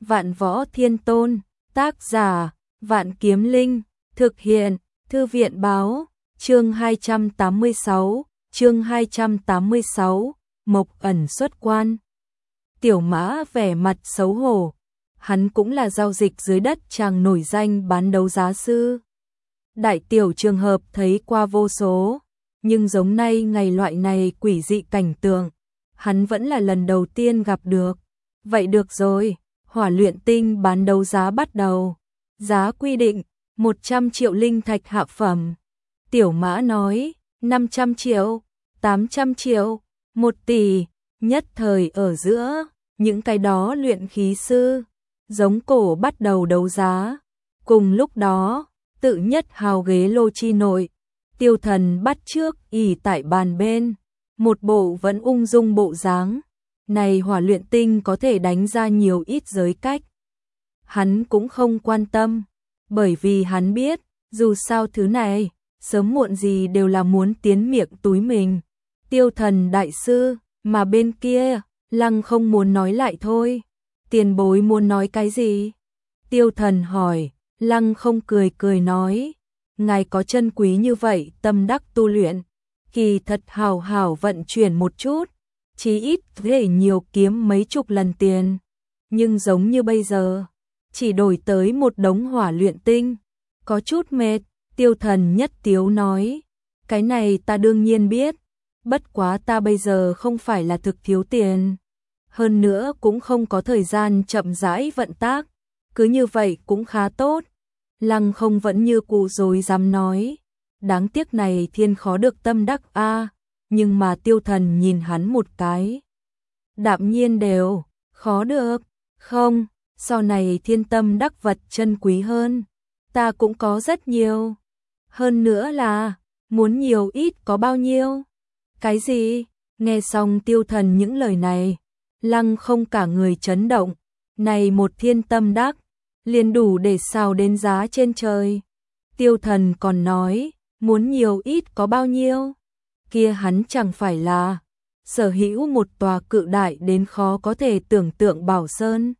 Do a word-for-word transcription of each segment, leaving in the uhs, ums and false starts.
Vạn Võ Thiên Tôn, tác giả, Vạn Kiếm Linh, thực hiện, Thư viện báo, chương hai trăm tám mươi sáu, chương hai trăm tám mươi sáu, Mộc ẩn xuất quan. Tiểu Mã vẻ mặt xấu hổ, hắn cũng là giao dịch dưới đất chàng nổi danh bán đấu giá sư. Đại tiểu trường hợp thấy qua vô số, nhưng giống nay ngày loại này quỷ dị cảnh tượng, hắn vẫn là lần đầu tiên gặp được. Vậy được rồi, hỏa luyện tinh bán đấu giá bắt đầu. Giá quy định, một trăm triệu linh thạch hạ phẩm. Tiểu Mã nói, năm trăm triệu, tám trăm triệu, một tỷ, nhất thời ở giữa, những cái đó luyện khí sư, giống cổ bắt đầu đấu giá. Cùng lúc đó, tự nhất hào ghế lô chi nội, Tiêu Thần bắt trước ỷ tại bàn bên, một bộ vẫn ung dung bộ dáng. Này hỏa luyện tinh có thể đánh ra nhiều ít giới cách. Hắn cũng không quan tâm, bởi vì hắn biết, dù sao thứ này, sớm muộn gì đều là muốn tiến miệng túi mình. Tiêu Thần đại sư, mà bên kia, Lăng không muốn nói lại thôi. Tiền bối muốn nói cái gì? Tiêu Thần hỏi, Lăng không cười cười nói, ngài có chân quý như vậy tâm đắc tu luyện, kỳ thật hào hào vận chuyển một chút, chí ít thể nhiều kiếm mấy chục lần tiền, nhưng giống như bây giờ, chỉ đổi tới một đống hỏa luyện tinh, có chút mệt. Tiêu Thần nhất tiếu nói, cái này ta đương nhiên biết, bất quá ta bây giờ không phải là thực thiếu tiền, hơn nữa cũng không có thời gian chậm rãi vận tác, cứ như vậy cũng khá tốt. Lăng không vẫn như cũ rồi dám nói, đáng tiếc này thiên khó được tâm đắc a. Nhưng mà Tiêu Thần nhìn hắn một cái, đạm nhiên đều, khó được, không, sau này thiên tâm đắc vật chân quý hơn, ta cũng có rất nhiều, hơn nữa là, muốn nhiều ít có bao nhiêu, cái gì, nghe xong Tiêu Thần những lời này, Lăng không cả người chấn động, này một thiên tâm đắc, liền đủ để xào đến giá trên trời. Tiêu Thần còn nói, muốn nhiều ít có bao nhiêu, kia hắn chẳng phải là sở hữu một tòa cự đại đến khó có thể tưởng tượng bảo sơn.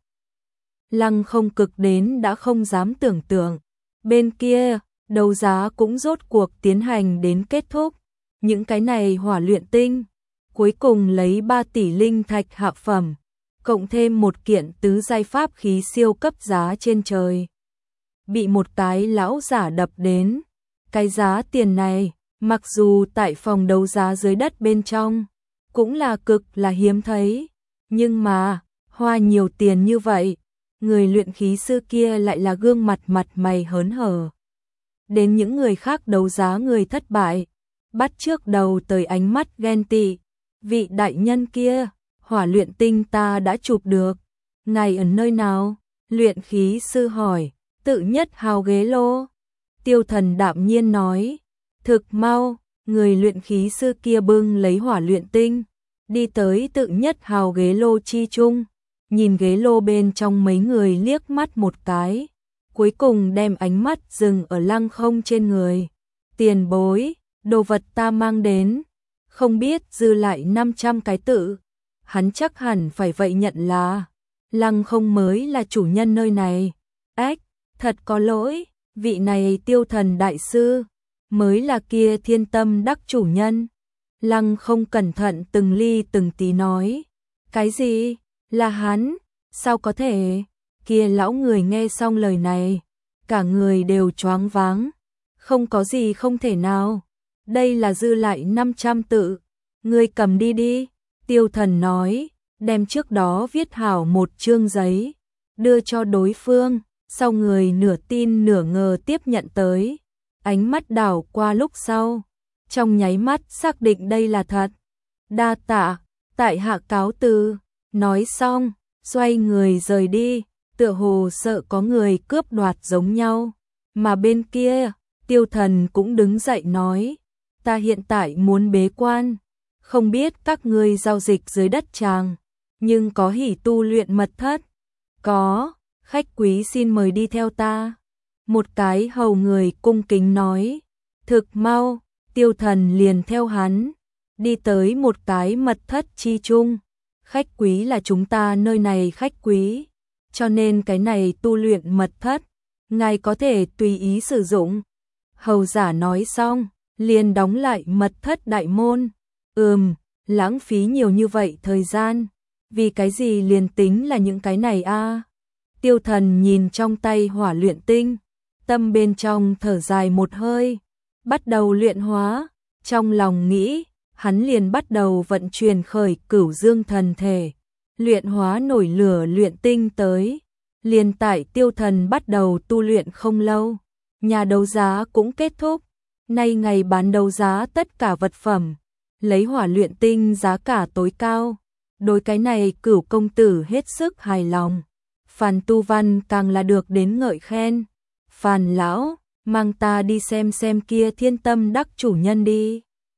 Lăng không cực đến đã không dám tưởng tượng. Bên kia, đấu giá cũng rốt cuộc tiến hành đến kết thúc. Những cái này hỏa luyện tinh, cuối cùng lấy ba tỷ linh thạch hạ phẩm, cộng thêm một kiện tứ giai pháp khí siêu cấp giá trên trời. Bị một cái lão giả đập đến. Cái giá tiền này, mặc dù tại phòng đấu giá dưới đất bên trong, cũng là cực là hiếm thấy, nhưng mà, hoa nhiều tiền như vậy, người luyện khí sư kia lại là gương mặt mặt mày hớn hở. Đến những người khác đấu giá người thất bại, bắt trước đầu tới ánh mắt ghen tị, vị đại nhân kia, hỏa luyện tinh ta đã chụp được, ngài ở nơi nào? Luyện khí sư hỏi, tự nhất hào ghế lô. Tiêu Thần đạm nhiên nói, thực mau, người luyện khí sư kia bưng lấy hỏa luyện tinh, đi tới tự nhất hào ghế lô chi chung, nhìn ghế lô bên trong mấy người liếc mắt một cái, cuối cùng đem ánh mắt dừng ở Lăng không trên người. Tiền bối, đồ vật ta mang đến, không biết dư lại năm trăm cái tự, hắn chắc hẳn phải vậy nhận là, Lăng không mới là chủ nhân nơi này. Ách, thật có lỗi. Vị này Tiêu Thần đại sư, mới là kia thiên tâm đắc chủ nhân. Lăng không cẩn thận từng ly từng tí nói. Cái gì? Là hắn? Sao có thể? Kia lão người nghe xong lời này, cả người đều choáng váng. Không có gì không thể nào. Đây là dư lại năm trăm tự. Ngươi cầm đi đi. Tiêu Thần nói, đem trước đó viết hảo một chương giấy, đưa cho đối phương. Sau người nửa tin nửa ngờ tiếp nhận tới, ánh mắt đảo qua lúc sau, trong nháy mắt xác định đây là thật. Đa tạ, tại hạ cáo từ, nói xong, xoay người rời đi, tựa hồ sợ có người cướp đoạt giống nhau. Mà bên kia, Tiêu Thần cũng đứng dậy nói, ta hiện tại muốn bế quan, không biết các ngươi giao dịch dưới đất chàng, nhưng có hỉ tu luyện mật thất. Có. Khách quý xin mời đi theo ta. Một cái hầu người cung kính nói. Thực mau, Tiêu Thần liền theo hắn, đi tới một cái mật thất chi chung. Khách quý là chúng ta nơi này khách quý. cho nên cái này tu luyện mật thất, ngài có thể tùy ý sử dụng. Hầu giả nói xong, liền đóng lại mật thất đại môn. Ừm, lãng phí nhiều như vậy thời gian, vì cái gì liền tính là những cái này a? Tiêu Thần nhìn trong tay hỏa luyện tinh, tâm bên trong thở dài một hơi, bắt đầu luyện hóa, trong lòng nghĩ, hắn liền bắt đầu vận chuyển khởi Cửu Dương thần thể, luyện hóa nổi lửa luyện tinh tới. Liền tại Tiêu Thần bắt đầu tu luyện không lâu, nhà đấu giá cũng kết thúc, nay ngày bán đấu giá tất cả vật phẩm, lấy hỏa luyện tinh giá cả tối cao. Đối cái này Cửu công tử hết sức hài lòng. Phàn Tu Văn càng là được đến ngợi khen. Phàn lão, mang ta đi xem xem kia Thiên Tâm Đắc chủ nhân đi.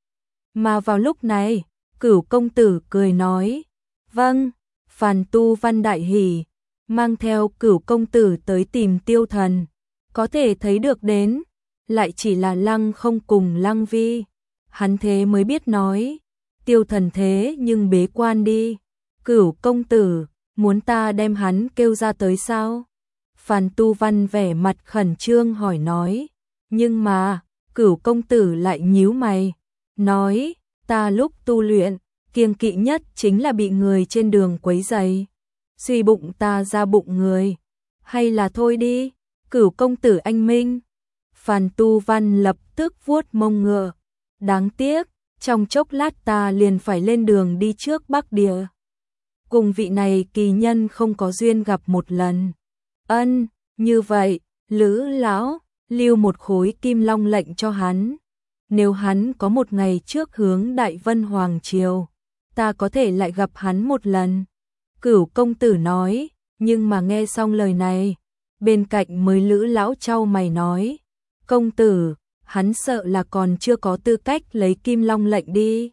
Mà vào lúc này, Cửu công tử cười nói, vâng. Phàn Tu Văn đại hỉ, mang theo Cửu công tử tới tìm Tiêu Thần. Có thể thấy được đến, lại chỉ là Lăng Không cùng Lăng Vi. Hắn thế mới biết nói, Tiêu Thần thế nhưng bế quan đi. Cửu công tử, muốn ta đem hắn kêu ra tới sao? Phàn Tu Văn vẻ mặt khẩn trương hỏi nói. Nhưng mà, Cửu công tử lại nhíu mày, nói, ta lúc tu luyện, kiêng kỵ nhất chính là bị người trên đường quấy rầy. Suy bụng ta ra bụng người, hay là thôi đi, Cửu công tử anh minh. Phàn Tu Văn lập tức vuốt mông ngựa, đáng tiếc, trong chốc lát ta liền phải lên đường đi trước Bắc Địa. Cùng vị này kỳ nhân không có duyên gặp một lần. Ân, như vậy, Lữ lão lưu một khối kim long lệnh cho hắn. Nếu hắn có một ngày trước hướng Đại Vân Hoàng Triều, ta có thể lại gặp hắn một lần. Cửu công tử nói, nhưng mà nghe xong lời này, bên cạnh mới Lữ lão chau mày nói, công tử, hắn sợ là còn chưa có tư cách lấy kim long lệnh đi.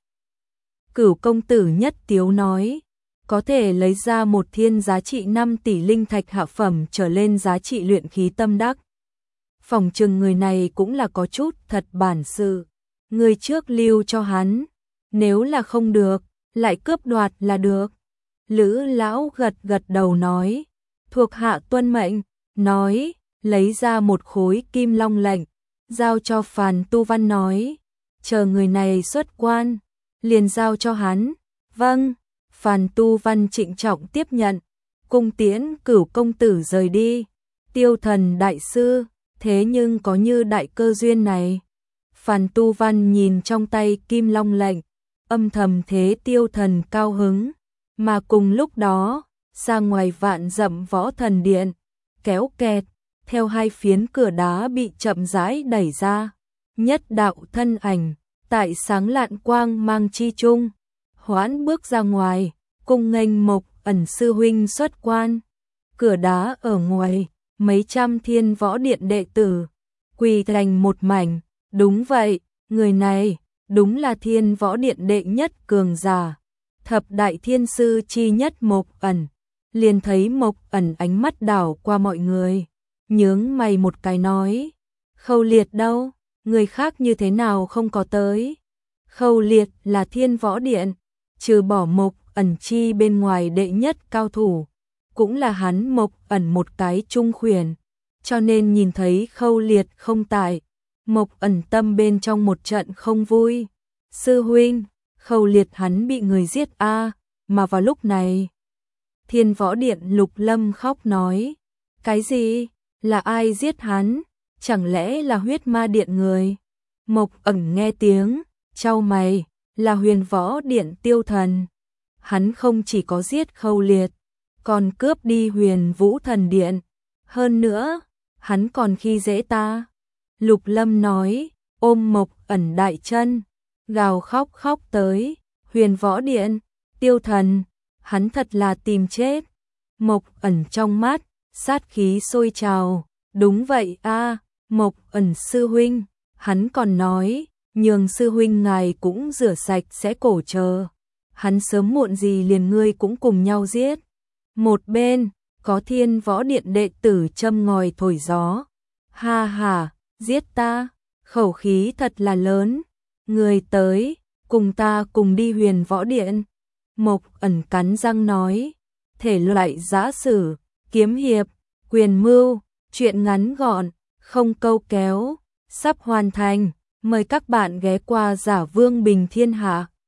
Cửu công tử nhất tiếu nói, có thể lấy ra một thiên giá trị năm tỷ linh thạch hạ phẩm trở lên giá trị luyện khí tâm đắc. Phòng trừng người này cũng là có chút thật bản sự, người trước lưu cho hắn, nếu là không được, lại cướp đoạt là được. Lữ lão gật gật đầu nói, thuộc hạ tuân mệnh, nói, lấy ra một khối kim long lệnh, giao cho Phàn Tu Văn nói, chờ người này xuất quan, liền giao cho hắn. Vâng. Phàn Tu Văn trịnh trọng tiếp nhận, cung tiễn Cửu công tử rời đi. Tiêu Thần đại sư, thế nhưng có như đại cơ duyên này. Phàn Tu Văn nhìn trong tay kim long lệnh, âm thầm thế Tiêu Thần cao hứng. Mà cùng lúc đó, ra ngoài vạn dặm võ thần điện, kéo kẹt, theo hai phiến cửa đá bị chậm rãi đẩy ra. Nhất đạo thân ảnh, tại sáng lạn quang mang chi chung, hoãn bước ra ngoài, cung nghênh Mộc Ẩn sư huynh xuất quan. Cửa đá ở ngoài, mấy trăm Thiên Võ Điện đệ tử quỳ thành một mảnh. Đúng vậy, người này đúng là Thiên Võ Điện đệ nhất cường giả, thập đại thiên sư chi nhất Mộc Ẩn. Liền thấy Mộc Ẩn ánh mắt đảo qua mọi người, nhướng mày một cái nói, Khâu Liệt đâu, người khác như thế nào không có tới? Khâu Liệt là Thiên Võ Điện, trừ bỏ Mộc Ẩn chi bên ngoài đệ nhất cao thủ, cũng là hắn Mộc Ẩn một cái trung khuyển, cho nên nhìn thấy Khâu Liệt không tại, Mộc Ẩn tâm bên trong một trận không vui. Sư huynh, Khâu Liệt hắn bị người giết a. Mà vào lúc này, Thiên Võ Điện Lục Lâm khóc nói, cái gì? Là ai giết hắn? Chẳng lẽ là Huyết Ma Điện người? Mộc Ẩn nghe tiếng, chau mày, là Huyền Võ Điện Tiêu Thần. Hắn không chỉ có giết Khâu Liệt, còn cướp đi Huyền Vũ Thần Điện. Hơn nữa, hắn còn khi dễ ta. Lục Lâm nói, ôm Mộc Ẩn đại chân, gào khóc khóc tới, Huyền Võ Điện, Tiêu Thần, hắn thật là tìm chết. Mộc Ẩn trong mắt, sát khí sôi trào, đúng vậy a, Mộc Ẩn sư huynh, hắn còn nói, nhường sư huynh ngài cũng rửa sạch sẽ cổ chờ. Hắn sớm muộn gì liền ngươi cũng cùng nhau giết. Một bên, có Thiên Võ Điện đệ tử châm ngòi thổi gió. Ha ha, giết ta, khẩu khí thật là lớn. Người tới, cùng ta cùng đi Huyền Võ Điện. Mộc Ẩn cắn răng nói, thể loại giã sử, kiếm hiệp, quyền mưu, chuyện ngắn gọn, không câu kéo, sắp hoàn thành. Mời các bạn ghé qua Giả Vương Bình Thiên Hạ.